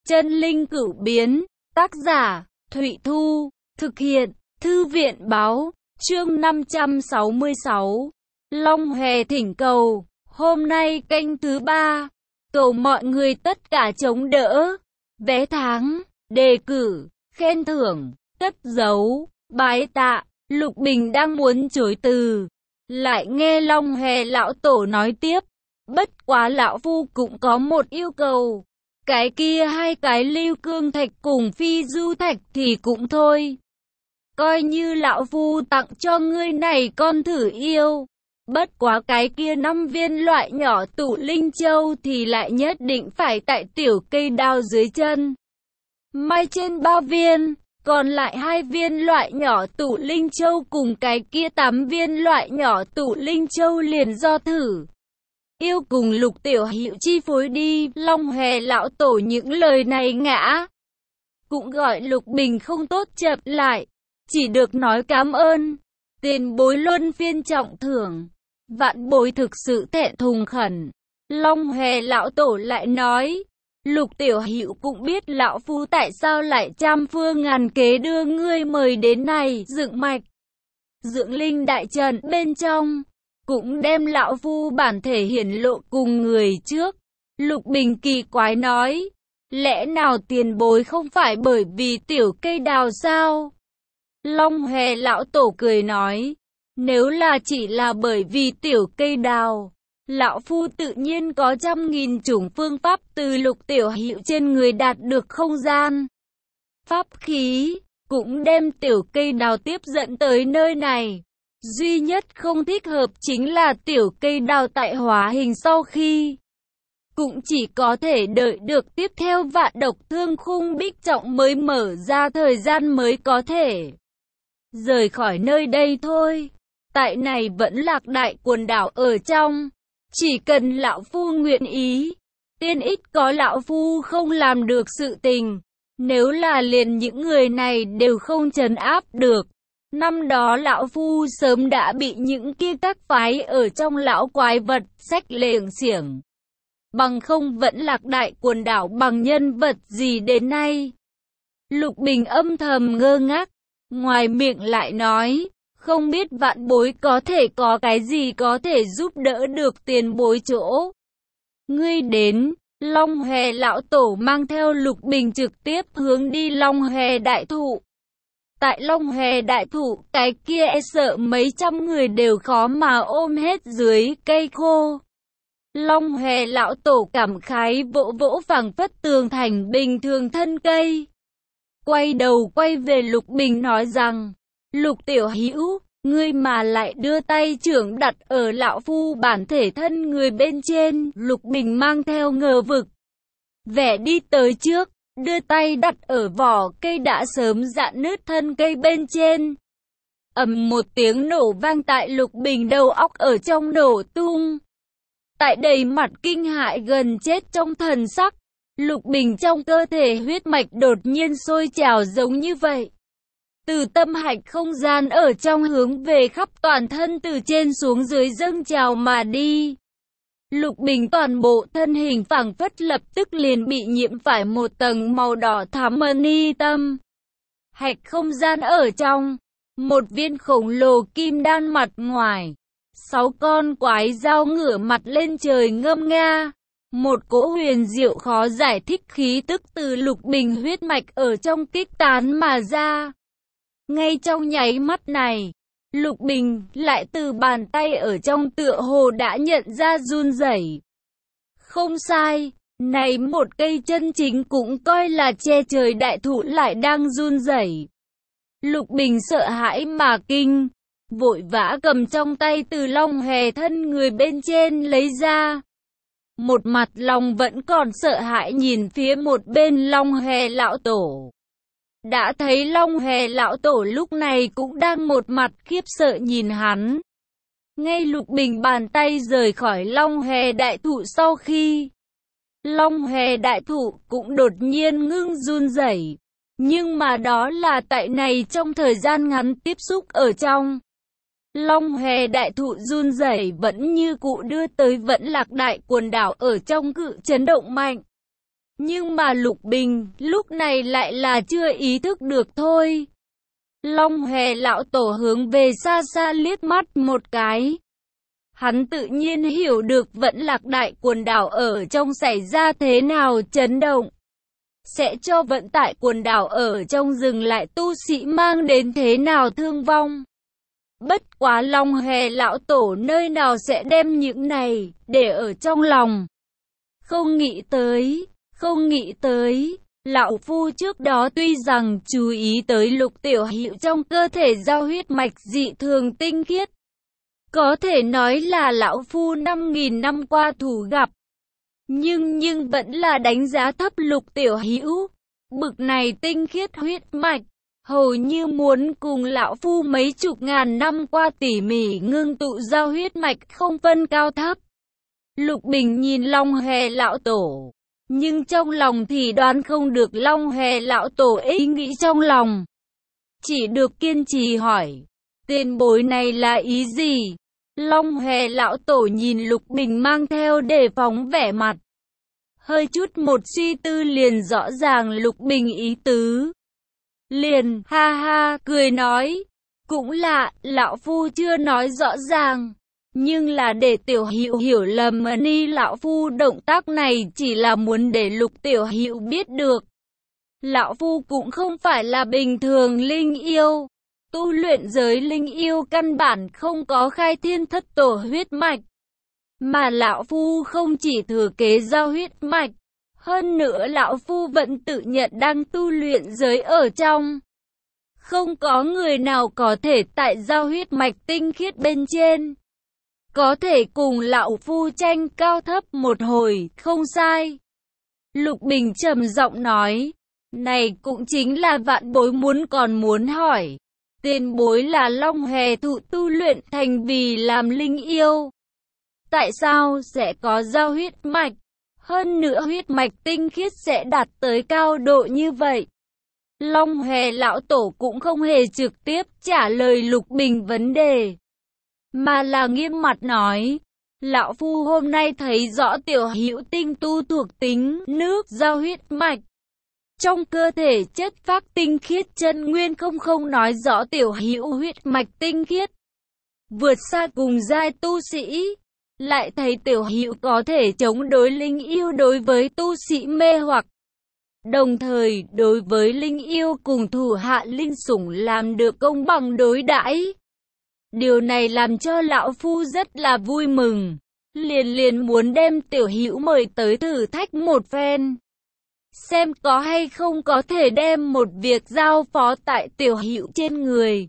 Chân linh cửu biến, tác giả, Thụy Thu, thực hiện, Thư viện báo, chương 566. Long Hòe thỉnh cầu, hôm nay kênh thứ 3, cầu mọi người tất cả chống đỡ, vé tháng, đề cử, khen thưởng, cất giấu, bái tạ. Lục Bình đang muốn chối từ, lại nghe Long Hòe lão tổ nói tiếp, bất quá lão phu cũng có một yêu cầu. Cái kia hai cái lưu cương thạch cùng phi du thạch thì cũng thôi. Coi như lão phu tặng cho ngươi này con thử yêu. Bất quá cái kia 5 viên loại nhỏ tụ linh châu thì lại nhất định phải tại tiểu cây đao dưới chân. May trên 3 viên, còn lại 2 viên loại nhỏ tụ linh châu cùng cái kia 8 viên loại nhỏ tụ linh châu liền do thử yêu cùng Lục tiểu hữu chi phối đi. Long Hòe lão tổ những lời này ngã cũng gọi Lục Bình không tốt chậm lại, chỉ được nói cảm ơn. Tiền bối luân phiên trọng thưởng, vạn bối thực sự thẹn thùng khẩn. Long Hòe lão tổ lại nói, Lục tiểu hữu cũng biết lão phu tại sao lại trăm phương ngàn kế đưa ngươi mời đến này dựng mạch dưỡng linh đại trận bên trong, cũng đem lão phu bản thể hiển lộ cùng người trước. Lục Bình kỳ quái nói, lẽ nào tiền bối không phải bởi vì tiểu cây đào sao? Long Hòe lão tổ cười nói, nếu là chỉ là bởi vì tiểu cây đào, lão phu tự nhiên có 100.000 chủng phương pháp từ Lục tiểu hữu trên người đạt được không gian pháp khí, cũng đem tiểu cây đào tiếp dẫn tới nơi này. Duy nhất không thích hợp chính là tiểu cây đào tại hóa hình sau khi cũng chỉ có thể đợi được tiếp theo vạn độc thương khung bích trọng mới mở ra thời gian mới có thể rời khỏi nơi đây thôi. Tại này vẫn lạc đại quần đảo ở trong, chỉ cần lão phu nguyện ý, tiên ít có lão phu không làm được sự tình. Nếu là liền những người này đều không trấn áp được, năm đó lão phu sớm đã bị những kia các phái ở trong lão quái vật xách lềng xiểng. Bằng không vẫn lạc đại quần đảo bằng nhân vật gì đến nay. Lục Bình âm thầm ngơ ngác, ngoài miệng lại nói, không biết vạn bối có thể có cái gì có thể giúp đỡ được tiền bối chỗ. Ngươi đến. Long Hòe lão tổ mang theo Lục Bình trực tiếp hướng đi Long Hòe đại thụ. Tại Long Hòe đại thụ, cái kia sợ mấy trăm người đều khó mà ôm hết dưới cây khô. Long Hòe lão tổ cảm khái vỗ vỗ phảng phất tường thành bình thường thân cây. Quay đầu quay về Lục Bình nói rằng, Lục tiểu hữu, ngươi mà lại đưa tay trưởng đặt ở lão phu bản thể thân người bên trên. Lục Bình mang theo ngờ vực vẻ đi tới trước, đưa tay đặt ở vỏ cây đã sớm rạn nứt thân cây bên trên. Ầm một tiếng nổ vang tại Lục Bình đầu óc ở trong nổ tung. Tại đầy mặt kinh hại gần chết trong thần sắc, Lục Bình trong cơ thể huyết mạch đột nhiên sôi trào giống như vậy. Từ tâm hạch không gian ở trong hướng về khắp toàn thân từ trên xuống dưới dâng trào mà đi. Lục Bình toàn bộ thân hình phảng phất lập tức liền bị nhiễm phải một tầng màu đỏ thắm ni tâm. Hạch không gian ở trong, một viên khổng lồ kim đan mặt ngoài, 6 con quái dao ngửa mặt lên trời ngâm nga. Một cỗ huyền diệu khó giải thích khí tức từ Lục Bình huyết mạch ở trong kích tán mà ra. Ngay trong nháy mắt này, Lục Bình lại từ bàn tay ở trong tựa hồ đã nhận ra run rẩy. Không sai, này một cây chân chính cũng coi là che trời đại thụ lại đang run rẩy. Lục Bình sợ hãi mà kinh, vội vã cầm trong tay từ Long Hòe thân người bên trên lấy ra. Một mặt lòng vẫn còn sợ hãi nhìn phía một bên Long Hòe lão tổ. Đã thấy Long Hòe lão tổ lúc này cũng đang một mặt khiếp sợ nhìn hắn. Ngay Lục Bình bàn tay rời khỏi Long Hòe đại thụ sau khi Long Hòe đại thụ cũng đột nhiên ngưng run rẩy. Nhưng mà đó là tại này trong thời gian ngắn tiếp xúc ở trong. Long Hòe đại thụ run rẩy vẫn như cũ đưa tới vẫn lạc đại quần đảo ở trong cự chấn động mạnh. Nhưng mà Lục Bình lúc này lại là chưa ý thức được thôi. Long Hòe lão tổ hướng về xa xa liếc mắt một cái. Hắn tự nhiên hiểu được Vẫn Lạc đại quần đảo ở trong xảy ra thế nào chấn động. Sẽ cho vận tải quần đảo ở trong dừng lại tu sĩ mang đến thế nào thương vong. Bất quá Long Hòe lão tổ nơi nào sẽ đem những này để ở trong lòng. Không nghĩ tới, lão phu trước đó tuy rằng chú ý tới Lục Tiểu Hữu trong cơ thể giao huyết mạch dị thường tinh khiết. Có thể nói là lão phu 5.000 năm qua thủ gặp. Nhưng vẫn là đánh giá thấp Lục Tiểu Hữu. Bực này tinh khiết huyết mạch, hầu như muốn cùng lão phu mấy chục ngàn năm qua tỉ mỉ ngưng tụ giao huyết mạch không phân cao thấp. Lục Bình nhìn Long Hòe lão tổ, nhưng trong lòng thì đoán không được Long Hòe lão tổ ý nghĩ trong lòng. Chỉ được kiên trì hỏi, tiền bối này là ý gì? Long Hòe lão tổ nhìn Lục Bình mang theo đề phóng vẻ mặt. Hơi chút một suy tư liền rõ ràng Lục Bình ý tứ. Liền ha ha cười nói, cũng lạ, lão phu chưa nói rõ ràng. Nhưng là để Tiểu Hữu hiểu lầm mà ni lão phu động tác này chỉ là muốn để Lục Tiểu Hữu biết được. Lão phu cũng không phải là bình thường linh yêu. Tu luyện giới linh yêu căn bản không có khai thiên thất tổ huyết mạch. Mà lão phu không chỉ thừa kế giao huyết mạch. Hơn nữa lão phu vẫn tự nhận đang tu luyện giới ở trong. Không có người nào có thể tại giao huyết mạch tinh khiết bên trên. Có thể cùng lão phu tranh cao thấp một hồi, không sai. Lục Bình trầm giọng nói, này cũng chính là vạn bối muốn hỏi. Tiền bối là Long Hòe thụ tu luyện thành vì làm linh yêu. Tại sao sẽ có giao huyết mạch? Hơn nữa huyết mạch tinh khiết sẽ đạt tới cao độ như vậy. Long Hòe lão tổ cũng không hề trực tiếp trả lời Lục Bình vấn đề. Mà là nghiêm mặt nói, lão phu hôm nay thấy rõ Tiểu Hữu tinh tu thuộc tính nước giao huyết mạch. Trong cơ thể chất phác tinh khiết chân nguyên không nói rõ Tiểu Hữu huyết mạch tinh khiết. Vượt xa cùng giai tu sĩ, lại thấy Tiểu Hữu có thể chống đối linh yêu đối với tu sĩ mê hoặc. Đồng thời đối với linh yêu cùng thủ hạ linh sủng làm được công bằng đối đãi. Điều này làm cho lão phu rất là vui mừng, liền muốn đem Tiểu Hữu mời tới thử thách một phen. Xem có hay không có thể đem một việc giao phó tại Tiểu Hữu trên người.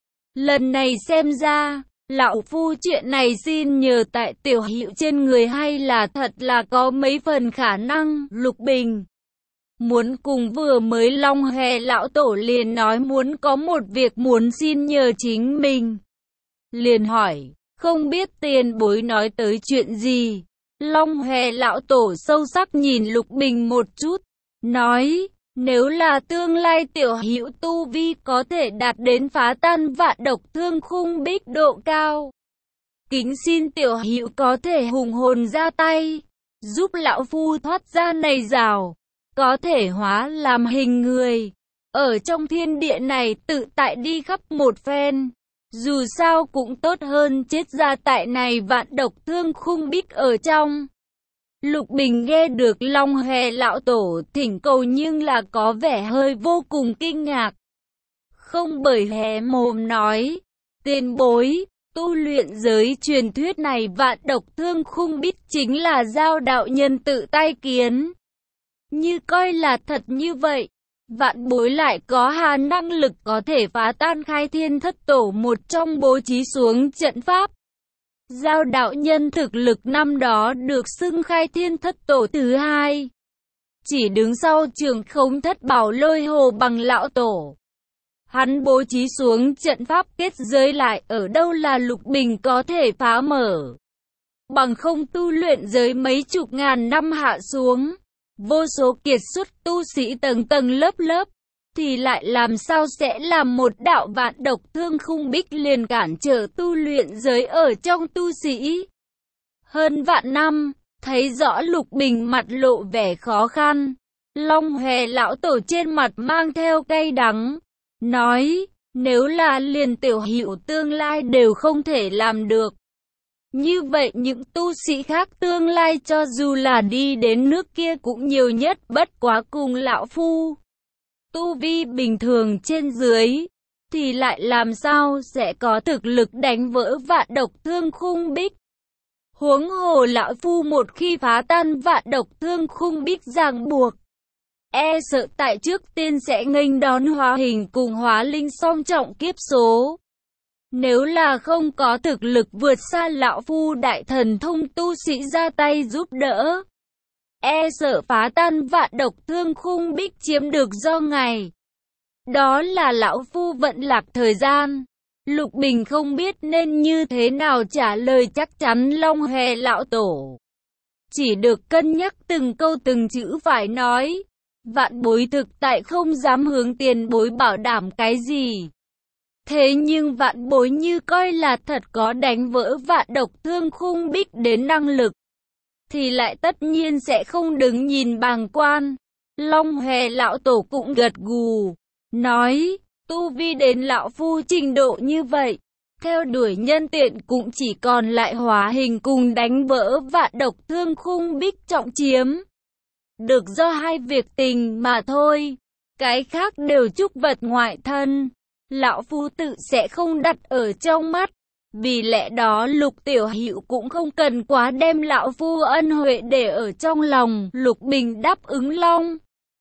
Lần này xem ra, lão phu chuyện này xin nhờ tại Tiểu Hữu trên người hay là thật là có mấy phần khả năng. Lục Bình muốn cùng vừa mới Long Hòe lão tổ liền nói muốn có một việc muốn xin nhờ chính mình. Liền hỏi, không biết tiền bối nói tới chuyện gì? Long Hòe lão tổ sâu sắc nhìn Lục Bình một chút, nói, nếu là tương lai Tiểu Hữu tu vi có thể đạt đến phá tan vạn độc thương khung bích độ cao. Kính xin Tiểu Hữu có thể hùng hồn ra tay, giúp lão phu thoát ra này rào, có thể hóa làm hình người. Ở trong thiên địa này tự tại đi khắp một phen. Dù sao cũng tốt hơn chết ra tại này vạn độc thương khung bích ở trong. Lục Bình nghe được Long Hòe lão tổ thỉnh cầu nhưng là có vẻ hơi vô cùng kinh ngạc. Không bởi hé mồm nói, tiền bối, tu luyện giới truyền thuyết này vạn độc thương khung bích chính là giao đạo nhân tự tay kiến. Như coi là thật như vậy. Vạn bối lại có hà năng lực có thể phá tan khai thiên thất tổ một trong bố trí xuống trận pháp. Giao đạo nhân thực lực năm đó được xưng khai thiên thất tổ thứ hai. Chỉ đứng sau Trường Khống Thất Bảo Lôi Hồ Bằng lão tổ. Hắn bố trí xuống trận pháp kết giới lại ở đâu là Lục Bình có thể phá mở. Bằng không tu luyện giới mấy chục ngàn năm hạ xuống. Vô số kiệt xuất tu sĩ tầng tầng lớp lớp, thì lại làm sao sẽ làm một đạo vạn độc thương khung bích liền cản trở tu luyện giới ở trong tu sĩ. Hơn vạn năm, thấy rõ Lục Bình mặt lộ vẻ khó khăn, Long Hòe lão tổ trên mặt mang theo cay đắng, nói, nếu là liền tiểu hữu tương lai đều không thể làm được. Như vậy những tu sĩ khác tương lai cho dù là đi đến nước kia cũng nhiều nhất bất quá cùng lão phu. Tu vi bình thường trên dưới, thì lại làm sao sẽ có thực lực đánh vỡ vạn độc thương khung bích. Huống hồ lão phu một khi phá tan vạn độc thương khung bích ràng buộc, e sợ tại trước tiên sẽ nghênh đón hóa hình cùng hóa linh song trọng kiếp số. Nếu là không có thực lực vượt xa lão phu đại thần thông tu sĩ ra tay giúp đỡ, e sợ phá tan vạn độc thương khung bích chiếm được do ngày. Đó là lão phu vận lạc thời gian. Lục Bình không biết nên như thế nào trả lời chắc chắn Long Hòe lão tổ. Chỉ được cân nhắc từng câu từng chữ phải nói. Vạn bối thực tại không dám hướng tiền bối bảo đảm cái gì. Thế nhưng vạn bối như coi là thật có đánh vỡ vạn độc thương khung bích đến năng lực, thì lại tất nhiên sẽ không đứng nhìn bàng quan. Long Hòe lão tổ cũng gật gù, nói, tu vi đến lão phu trình độ như vậy, theo đuổi nhân tiện cũng chỉ còn lại hóa hình cùng đánh vỡ vạn độc thương khung bích trọng chiếm. Được do hai việc tình mà thôi, cái khác đều trúc vật ngoại thân, lão phu tự sẽ không đặt ở trong mắt. Vì lẽ đó Lục tiểu hữu cũng không cần quá đem lão phu ân huệ để ở trong lòng. Lục Bình đáp ứng Long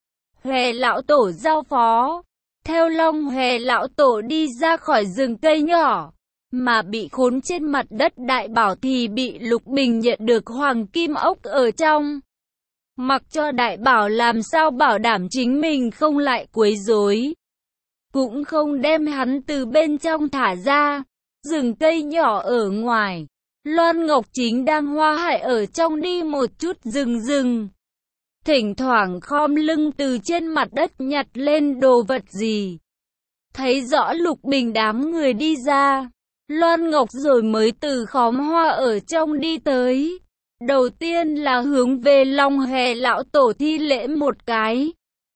Hòe lão tổ giao phó. Theo Long Hòe lão tổ đi ra khỏi rừng cây nhỏ, mà bị khốn trên mặt đất đại bảo thì bị Lục Bình nhận được hoàng kim ốc ở trong. Mặc cho đại bảo làm sao bảo đảm chính mình không lại quấy rối, cũng không đem hắn từ bên trong thả ra. Rừng cây nhỏ ở ngoài, Loan Ngọc Chính đang hoa hại ở trong đi một chút rừng. Thỉnh thoảng khom lưng từ trên mặt đất nhặt lên đồ vật gì. Thấy rõ Lục Bình đám người đi ra, Loan Ngọc rồi mới từ khóm hoa ở trong đi tới. Đầu tiên là hướng về Long Hòe lão tổ thi lễ một cái,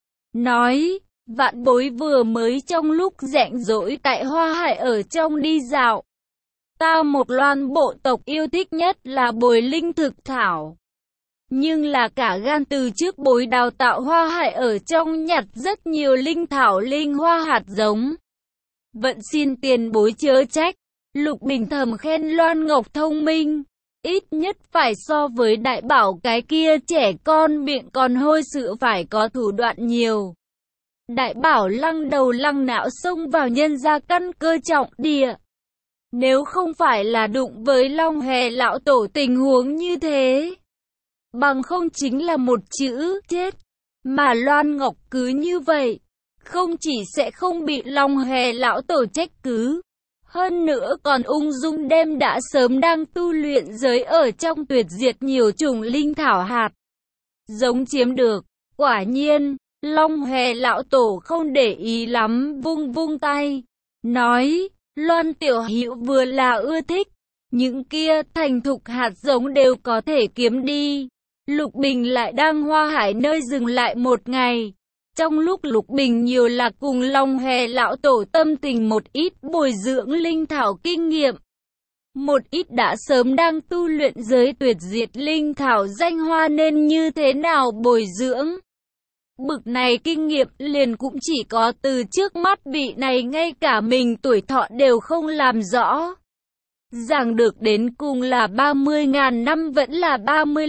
nói, vạn bối vừa mới trong lúc rảnh rỗi tại hoa hải ở trong đi dạo. Ta một Loan bộ tộc yêu thích nhất là bồi linh thực thảo. Nhưng là cả gan từ trước bối đào tạo hoa hải ở trong nhặt rất nhiều linh thảo linh hoa hạt giống. Vận xin tiền bối chớ trách. Lục Bình thầm khen Loan Ngọc thông minh, ít nhất phải so với đại bảo cái kia trẻ con miệng còn hôi sự phải có thủ đoạn nhiều. Đại bảo lăng đầu lăng não xông vào nhân gia căn cơ trọng địa. Nếu không phải là đụng với Long Hòe lão tổ tình huống như thế, bằng không chính là một chữ chết. Mà Loan Ngọc cứ như vậy, không chỉ sẽ không bị Long Hòe lão tổ trách cứ, hơn nữa còn ung dung đem đã sớm đang tu luyện giới ở trong tuyệt diệt nhiều chủng linh thảo hạt giống chiếm được. Quả nhiên, Long Hòe lão tổ không để ý lắm, vung tay, nói, Loan tiểu hữu vừa là ưa thích, những kia thành thục hạt giống đều có thể kiếm đi. Lục Bình lại đang hoa hải nơi dừng lại một ngày. Trong lúc Lục Bình nhiều là cùng Long Hòe lão tổ tâm tình một ít bồi dưỡng linh thảo kinh nghiệm. Một ít đã sớm đang tu luyện giới tuyệt diệt linh thảo danh hoa nên như thế nào bồi dưỡng. Bực này kinh nghiệm liền cũng chỉ có từ trước mắt vị này ngay cả mình tuổi thọ đều không làm rõ. Rằng được đến cùng là 30.000 năm vẫn là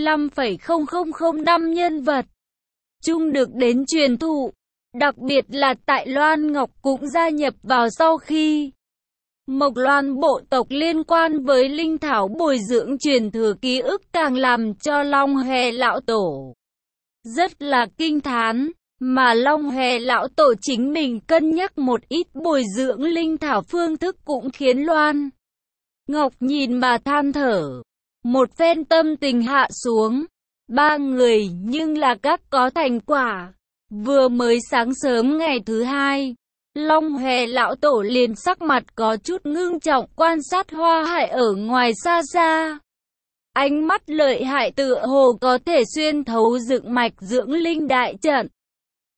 35,0005 năm nhân vật chung được đến truyền thụ. Đặc biệt là tại Loan Ngọc cũng gia nhập vào sau khi Mộc Loan bộ tộc liên quan với linh thảo bồi dưỡng truyền thừa ký ức càng làm cho Long Hòe lão tổ rất là kinh thán. Mà Long Hòe lão tổ chính mình cân nhắc một ít bồi dưỡng linh thảo phương thức cũng khiến Loan Ngọc nhìn mà than thở. Một phen tâm tình hạ xuống, ba người nhưng là các có thành quả. Vừa mới sáng sớm ngày thứ hai, Long Hòe lão tổ liền sắc mặt có chút ngưng trọng quan sát hoa hải ở ngoài xa xa. Ánh mắt lợi hại tựa hồ có thể xuyên thấu dựng mạch dưỡng linh đại trận.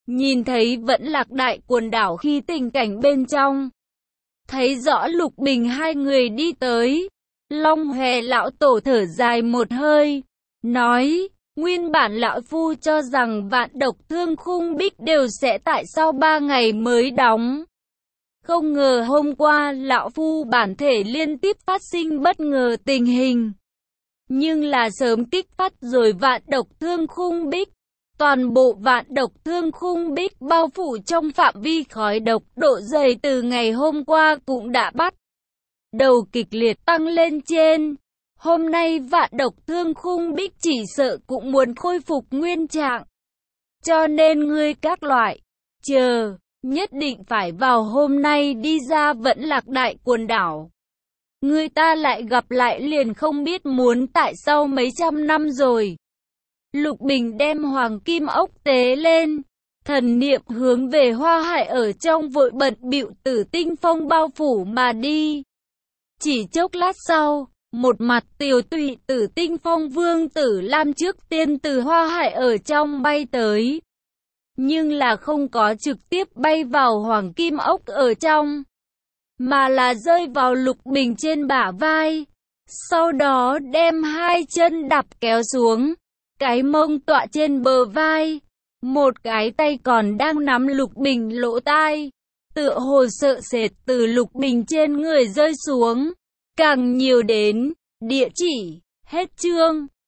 nhìn thấy vẫn Lạc Đại quần đảo khi tình cảnh bên trong. Thấy rõ Lục Bình hai người đi tới, Long Hòe lão tổ thở dài một hơi, nói, nguyên bản lão phu cho rằng Vạn Độc Thương Khung Bích đều sẽ tại sau 3 ngày mới đóng. Không ngờ hôm qua lão phu bản thể liên tiếp phát sinh bất ngờ tình hình. Nhưng là sớm kích phát rồi Vạn Độc Thương Khung Bích. Toàn bộ Vạn Độc Thương Khung Bích bao phủ trong phạm vi khói độc, độ dày từ ngày hôm qua cũng đã bắt đầu kịch liệt tăng lên trên. Hôm nay Vạn Độc Thương Khung Bích chỉ sợ cũng muốn khôi phục nguyên trạng. Cho nên ngươi các loại, chờ, nhất định phải vào hôm nay đi ra Vẫn Lạc Đại quần đảo. Người ta lại gặp lại liền không biết muốn tại sao mấy trăm năm rồi. Lục Bình đem hoàng kim ốc tế lên, thần niệm hướng về Hoa Hải ở trong vội bận bịu Tử Tinh Phong bao phủ mà đi. Chỉ chốc lát sau, một mặt tiều tụy Tử Tinh Phong Vương Tử Lam trước tiên từ Hoa Hải ở trong bay tới. Nhưng là không có trực tiếp bay vào hoàng kim ốc ở trong, mà là rơi vào Lục Bình trên bả vai. Sau đó đem hai chân đạp kéo xuống, cái mông tọa trên bờ vai, một cái tay còn đang nắm Lục Bình lỗ tai, tựa hồ sợ sệt từ Lục Bình trên người rơi xuống. Càng nhiều đến, địa chỉ, hết chương.